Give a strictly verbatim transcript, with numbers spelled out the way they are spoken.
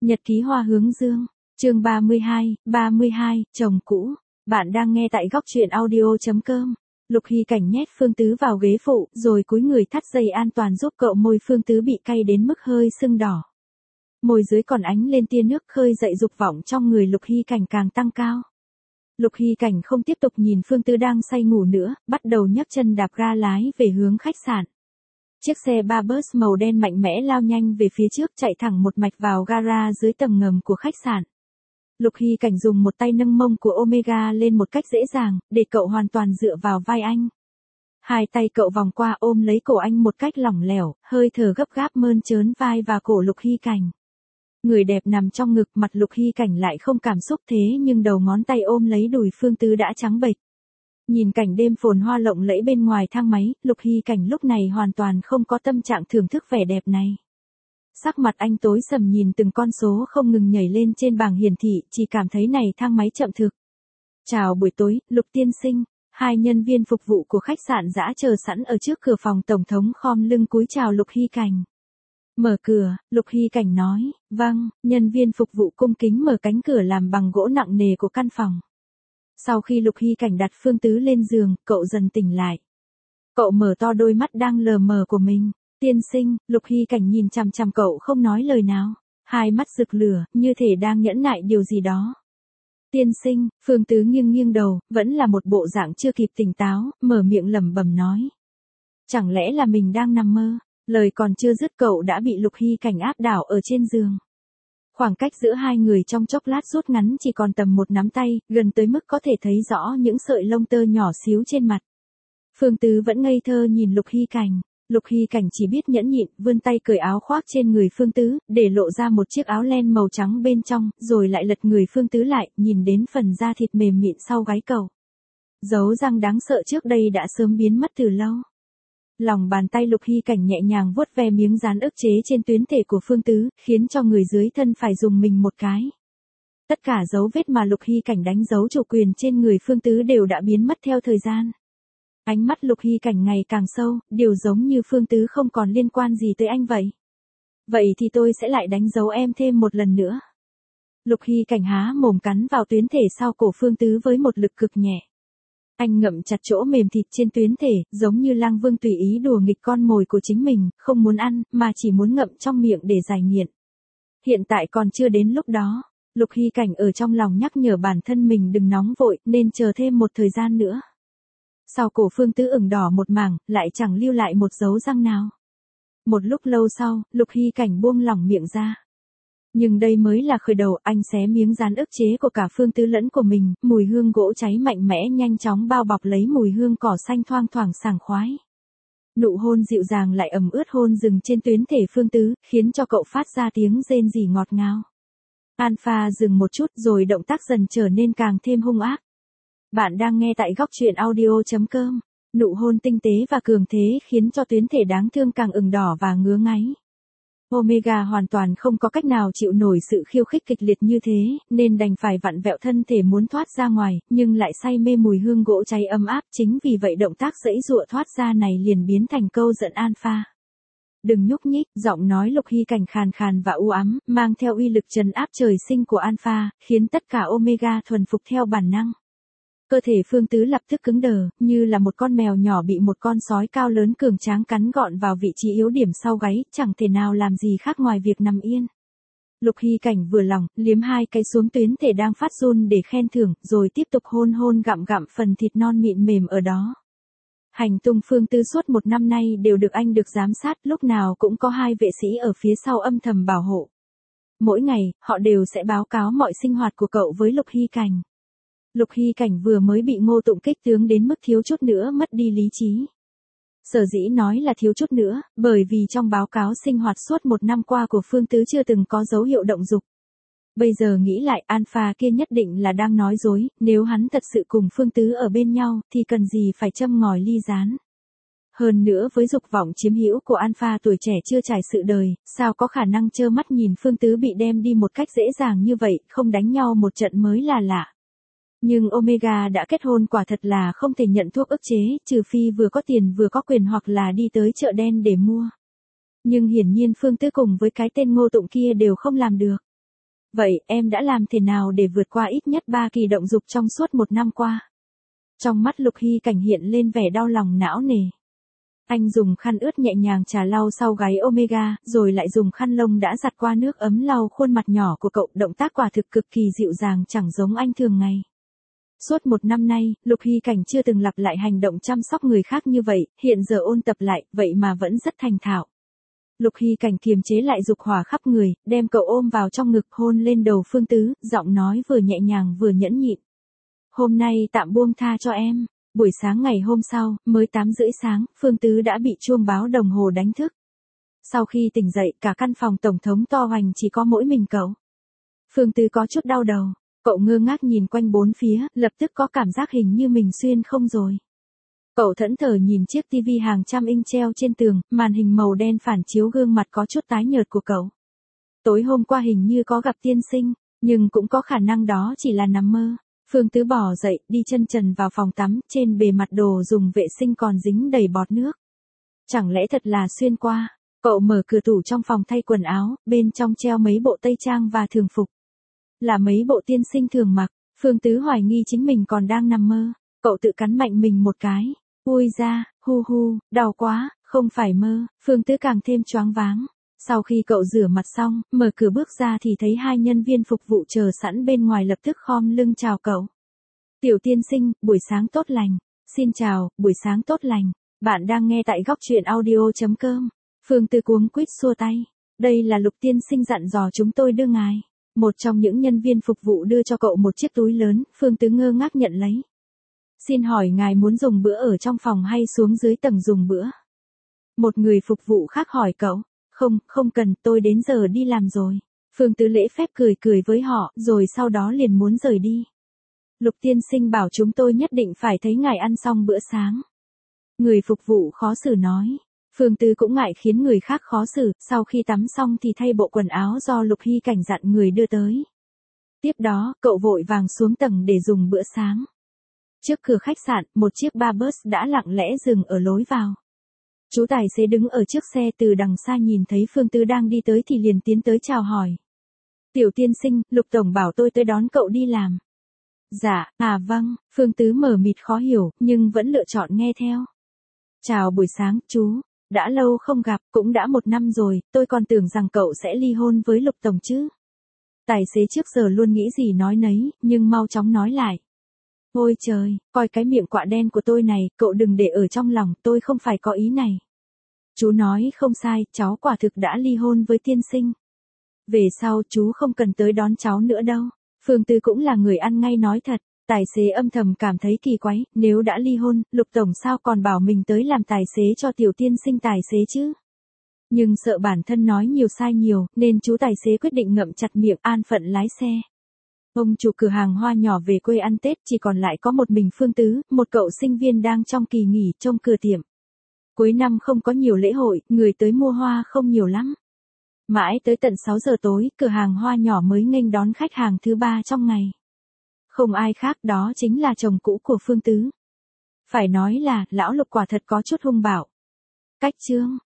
Nhật ký hoa hướng dương, chương ba mươi hai, ba mươi hai, chồng cũ. Bạn đang nghe tại góc truyện audio chấm com. Lục Hy Cảnh nhét Phương Tứ vào ghế phụ, rồi cúi người thắt dây an toàn giúp cậu. Môi Phương Tứ bị cay đến mức hơi sưng đỏ. Môi dưới còn ánh lên tia nước, khơi dậy dục vọng trong người Lục Hy Cảnh càng tăng cao. Lục Hy Cảnh không tiếp tục nhìn Phương Tứ đang say ngủ nữa, bắt đầu nhấc chân đạp ga lái về hướng khách sạn. Chiếc xe ba bus màu đen mạnh mẽ lao nhanh về phía trước, chạy thẳng một mạch vào gara dưới tầng ngầm của khách sạn. Lục Hy Cảnh dùng một tay nâng mông của Omega lên một cách dễ dàng, để cậu hoàn toàn dựa vào vai anh. Hai tay cậu vòng qua ôm lấy cổ anh một cách lỏng lẻo, hơi thở gấp gáp mơn trớn vai và cổ Lục Hy Cảnh. Người đẹp nằm trong ngực, mặt Lục Hy Cảnh lại không cảm xúc, thế nhưng đầu ngón tay ôm lấy đùi Phương Tứ đã trắng bệch. Nhìn cảnh đêm phồn hoa lộng lẫy bên ngoài thang máy, Lục Hy Cảnh lúc này hoàn toàn không có tâm trạng thưởng thức vẻ đẹp này. Sắc mặt anh tối sầm nhìn từng con số không ngừng nhảy lên trên bảng hiển thị, chỉ cảm thấy này thang máy chậm thực. Chào buổi tối, Lục tiên sinh. Hai nhân viên phục vụ của khách sạn dã chờ sẵn ở trước cửa phòng tổng thống khom lưng cúi chào Lục Hy Cảnh. Mở cửa, Lục Hy Cảnh nói, vâng, nhân viên phục vụ cung kính mở cánh cửa làm bằng gỗ nặng nề của căn phòng. Sau khi Lục Hy Cảnh đặt Phương Tứ lên giường, cậu dần tỉnh lại. Cậu mở to đôi mắt đang lờ mờ của mình. Tiên sinh, Lục Hy Cảnh nhìn chằm chằm cậu không nói lời nào. Hai mắt rực lửa, như thể đang nhẫn nại điều gì đó. Tiên sinh, Phương Tứ nghiêng nghiêng đầu, vẫn là một bộ dạng chưa kịp tỉnh táo, mở miệng lẩm bẩm nói. Chẳng lẽ là mình đang nằm mơ? Lời còn chưa dứt cậu đã bị Lục Hy Cảnh áp đảo ở trên giường. Khoảng cách giữa hai người trong chốc lát rút ngắn chỉ còn tầm một nắm tay, gần tới mức có thể thấy rõ những sợi lông tơ nhỏ xíu trên mặt. Phương Tứ vẫn ngây thơ nhìn Lục Hy Cảnh. Lục Hy Cảnh chỉ biết nhẫn nhịn, vươn tay cởi áo khoác trên người Phương Tứ, để lộ ra một chiếc áo len màu trắng bên trong, rồi lại lật người Phương Tứ lại, nhìn đến phần da thịt mềm mịn sau gáy cậu. Dấu răng đáng sợ trước đây đã sớm biến mất từ lâu. Lòng bàn tay Lục Hy Cảnh nhẹ nhàng vuốt ve miếng dán ức chế trên tuyến thể của Phương Tứ, khiến cho người dưới thân phải dùng mình một cái. Tất cả dấu vết mà Lục Hy Cảnh đánh dấu chủ quyền trên người Phương Tứ đều đã biến mất theo thời gian. Ánh mắt Lục Hy Cảnh ngày càng sâu, điều giống như Phương Tứ không còn liên quan gì tới anh vậy. Vậy thì tôi sẽ lại đánh dấu em thêm một lần nữa. Lục Hy Cảnh há mồm cắn vào tuyến thể sau cổ Phương Tứ với một lực cực nhẹ. Anh ngậm chặt chỗ mềm thịt trên tuyến thể, giống như lang vương tùy ý đùa nghịch con mồi của chính mình, không muốn ăn, mà chỉ muốn ngậm trong miệng để giải nghiện. Hiện tại còn chưa đến lúc đó. Lục Hy Cảnh ở trong lòng nhắc nhở bản thân mình đừng nóng vội, nên chờ thêm một thời gian nữa. Sau cổ Phương Tứ ửng đỏ một mảng, lại chẳng lưu lại một dấu răng nào. Một lúc lâu sau, Lục Hy Cảnh buông lỏng miệng ra. Nhưng đây mới là khởi đầu, anh xé miếng dán ức chế của cả Phương Tứ lẫn của mình, mùi hương gỗ cháy mạnh mẽ nhanh chóng bao bọc lấy mùi hương cỏ xanh thoang thoảng sảng khoái. Nụ hôn dịu dàng lại ẩm ướt hôn dừng trên tuyến thể Phương Tứ, khiến cho cậu phát ra tiếng rên rỉ ngọt ngào. Alpha dừng một chút rồi động tác dần trở nên càng thêm hung ác. Bạn đang nghe tại góc truyện audio chấm com. Nụ hôn tinh tế và cường thế khiến cho tuyến thể đáng thương càng ửng đỏ và ngứa ngáy. Omega hoàn toàn không có cách nào chịu nổi sự khiêu khích kịch liệt như thế, nên đành phải vặn vẹo thân thể muốn thoát ra ngoài, nhưng lại say mê mùi hương gỗ cháy ấm áp, chính vì vậy động tác giãy giụa thoát ra này liền biến thành câu giận Alpha. Đừng nhúc nhích, giọng nói Lục Hy Cảnh khàn khàn và u ám, mang theo uy lực trấn áp trời sinh của Alpha, khiến tất cả Omega thuần phục theo bản năng. Cơ thể Phương Tứ lập tức cứng đờ, như là một con mèo nhỏ bị một con sói cao lớn cường tráng cắn gọn vào vị trí yếu điểm sau gáy, chẳng thể nào làm gì khác ngoài việc nằm yên. Lục Hy Cảnh vừa lòng, liếm hai cái xuống tuyến thể đang phát run để khen thưởng, rồi tiếp tục hôn hôn gặm gặm phần thịt non mịn mềm ở đó. Hành tung Phương Tứ suốt một năm nay đều được anh được giám sát, lúc nào cũng có hai vệ sĩ ở phía sau âm thầm bảo hộ. Mỗi ngày, họ đều sẽ báo cáo mọi sinh hoạt của cậu với Lục Hy Cảnh. Lục Hy Cảnh vừa mới bị Ngô Tụng kích tướng đến mức thiếu chút nữa mất đi lý trí. Sở dĩ nói là thiếu chút nữa, bởi vì trong báo cáo sinh hoạt suốt một năm qua của Phương Tứ chưa từng có dấu hiệu động dục. Bây giờ nghĩ lại, Alpha kia nhất định là đang nói dối, nếu hắn thật sự cùng Phương Tứ ở bên nhau, thì cần gì phải châm ngòi ly gián. Hơn nữa với dục vọng chiếm hữu của Alpha tuổi trẻ chưa trải sự đời, sao có khả năng trơ mắt nhìn Phương Tứ bị đem đi một cách dễ dàng như vậy, không đánh nhau một trận mới là lạ. Nhưng Omega đã kết hôn quả thật là không thể nhận thuốc ức chế, trừ phi vừa có tiền vừa có quyền hoặc là đi tới chợ đen để mua. Nhưng hiển nhiên Phương Tứ cùng với cái tên Ngô Tụng kia đều không làm được. Vậy em đã làm thế nào để vượt qua ít nhất ba kỳ động dục trong suốt một năm qua? Trong mắt Lục Hy Cảnh hiện lên vẻ đau lòng não nề. Anh dùng khăn ướt nhẹ nhàng chà lau sau gáy Omega, rồi lại dùng khăn lông đã giặt qua nước ấm lau khuôn mặt nhỏ của cậu, động tác quả thực cực kỳ dịu dàng chẳng giống anh thường ngày. Suốt một năm nay, Lục Hy Cảnh chưa từng lặp lại hành động chăm sóc người khác như vậy, hiện giờ ôn tập lại, vậy mà vẫn rất thành thạo. Lục Hy Cảnh kiềm chế lại dục hỏa khắp người, đem cậu ôm vào trong ngực hôn lên đầu Phương Tứ, giọng nói vừa nhẹ nhàng vừa nhẫn nhịn. Hôm nay tạm buông tha cho em. Buổi sáng ngày hôm sau, mới tám rưỡi sáng, Phương Tứ đã bị chuông báo đồng hồ đánh thức. Sau khi tỉnh dậy, cả căn phòng tổng thống to hoành chỉ có mỗi mình cậu. Phương Tứ có chút đau đầu, cậu ngơ ngác nhìn quanh bốn phía, lập tức có cảm giác hình như mình xuyên không rồi. Cậu thẫn thờ nhìn chiếc tivi hàng trăm inch treo trên tường, màn hình màu đen phản chiếu gương mặt có chút tái nhợt của cậu. Tối hôm qua hình như có gặp tiên sinh, nhưng cũng có khả năng đó chỉ là nằm mơ. Phương Tứ bò dậy, đi chân trần vào phòng tắm, trên bề mặt đồ dùng vệ sinh còn dính đầy bọt nước. Chẳng lẽ thật là xuyên qua? Cậu mở cửa tủ trong phòng thay quần áo, bên trong treo mấy bộ tây trang và thường phục. Là mấy bộ tiên sinh thường mặc, Phương Tứ hoài nghi chính mình còn đang nằm mơ. Cậu tự cắn mạnh mình một cái. Ui da, hu hu, đau quá, không phải mơ. Phương Tứ càng thêm choáng váng. Sau khi cậu rửa mặt xong, mở cửa bước ra thì thấy hai nhân viên phục vụ chờ sẵn bên ngoài lập tức khom lưng chào cậu. Tiểu tiên sinh, buổi sáng tốt lành. Xin chào, buổi sáng tốt lành. Bạn đang nghe tại góc truyện audio chấm com. Phương Tứ cuống quýt xua tay. Đây là Lục tiên sinh dặn dò chúng tôi đưa ngài. Một trong những nhân viên phục vụ đưa cho cậu một chiếc túi lớn, Phương Tứ ngơ ngác nhận lấy. Xin hỏi ngài muốn dùng bữa ở trong phòng hay xuống dưới tầng dùng bữa? Một người phục vụ khác hỏi cậu. Không, không cần, tôi đến giờ đi làm rồi. Phương Tứ lễ phép cười cười với họ, rồi sau đó liền muốn rời đi. Lục tiên sinh bảo chúng tôi nhất định phải thấy ngài ăn xong bữa sáng. Người phục vụ khó xử nói. Phương Tứ cũng ngại khiến người khác khó xử, sau khi tắm xong thì thay bộ quần áo do Lục Hy Cảnh dặn người đưa tới. Tiếp đó, cậu vội vàng xuống tầng để dùng bữa sáng. Trước cửa khách sạn, một chiếc ba bus đã lặng lẽ dừng ở lối vào. Chú tài xế đứng ở trước xe từ đằng xa nhìn thấy Phương Tứ đang đi tới thì liền tiến tới chào hỏi. Tiểu tiên sinh, Lục tổng bảo tôi tới đón cậu đi làm. Dạ, à vâng, Phương Tứ mờ mịt khó hiểu, nhưng vẫn lựa chọn nghe theo. Chào buổi sáng, chú. Đã lâu không gặp, cũng đã một năm rồi, tôi còn tưởng rằng cậu sẽ ly hôn với Lục tổng chứ. Tài xế trước giờ luôn nghĩ gì nói nấy, nhưng mau chóng nói lại. Ôi trời, coi cái miệng quạ đen của tôi này, cậu đừng để ở trong lòng, tôi không phải có ý này. Chú nói không sai, cháu quả thực đã ly hôn với tiên sinh. Về sau chú không cần tới đón cháu nữa đâu. Phương Tứ cũng là người ăn ngay nói thật. Tài xế âm thầm cảm thấy kỳ quái, nếu đã ly hôn, Lục tổng sao còn bảo mình tới làm tài xế cho tiểu tiên sinh tài xế chứ? Nhưng sợ bản thân nói nhiều sai nhiều, nên chú tài xế quyết định ngậm chặt miệng an phận lái xe. Ông chủ cửa hàng hoa nhỏ về quê ăn Tết, chỉ còn lại có một mình Phương Tứ, một cậu sinh viên đang trong kỳ nghỉ trông cửa tiệm. Cuối năm không có nhiều lễ hội, người tới mua hoa không nhiều lắm. Mãi tới tận sáu giờ tối, cửa hàng hoa nhỏ mới nghênh đón khách hàng thứ ba trong ngày. Không ai khác, đó chính là chồng cũ của Phương Tứ. Phải nói là, lão Lục quả thật có chút hung bạo. Cách chương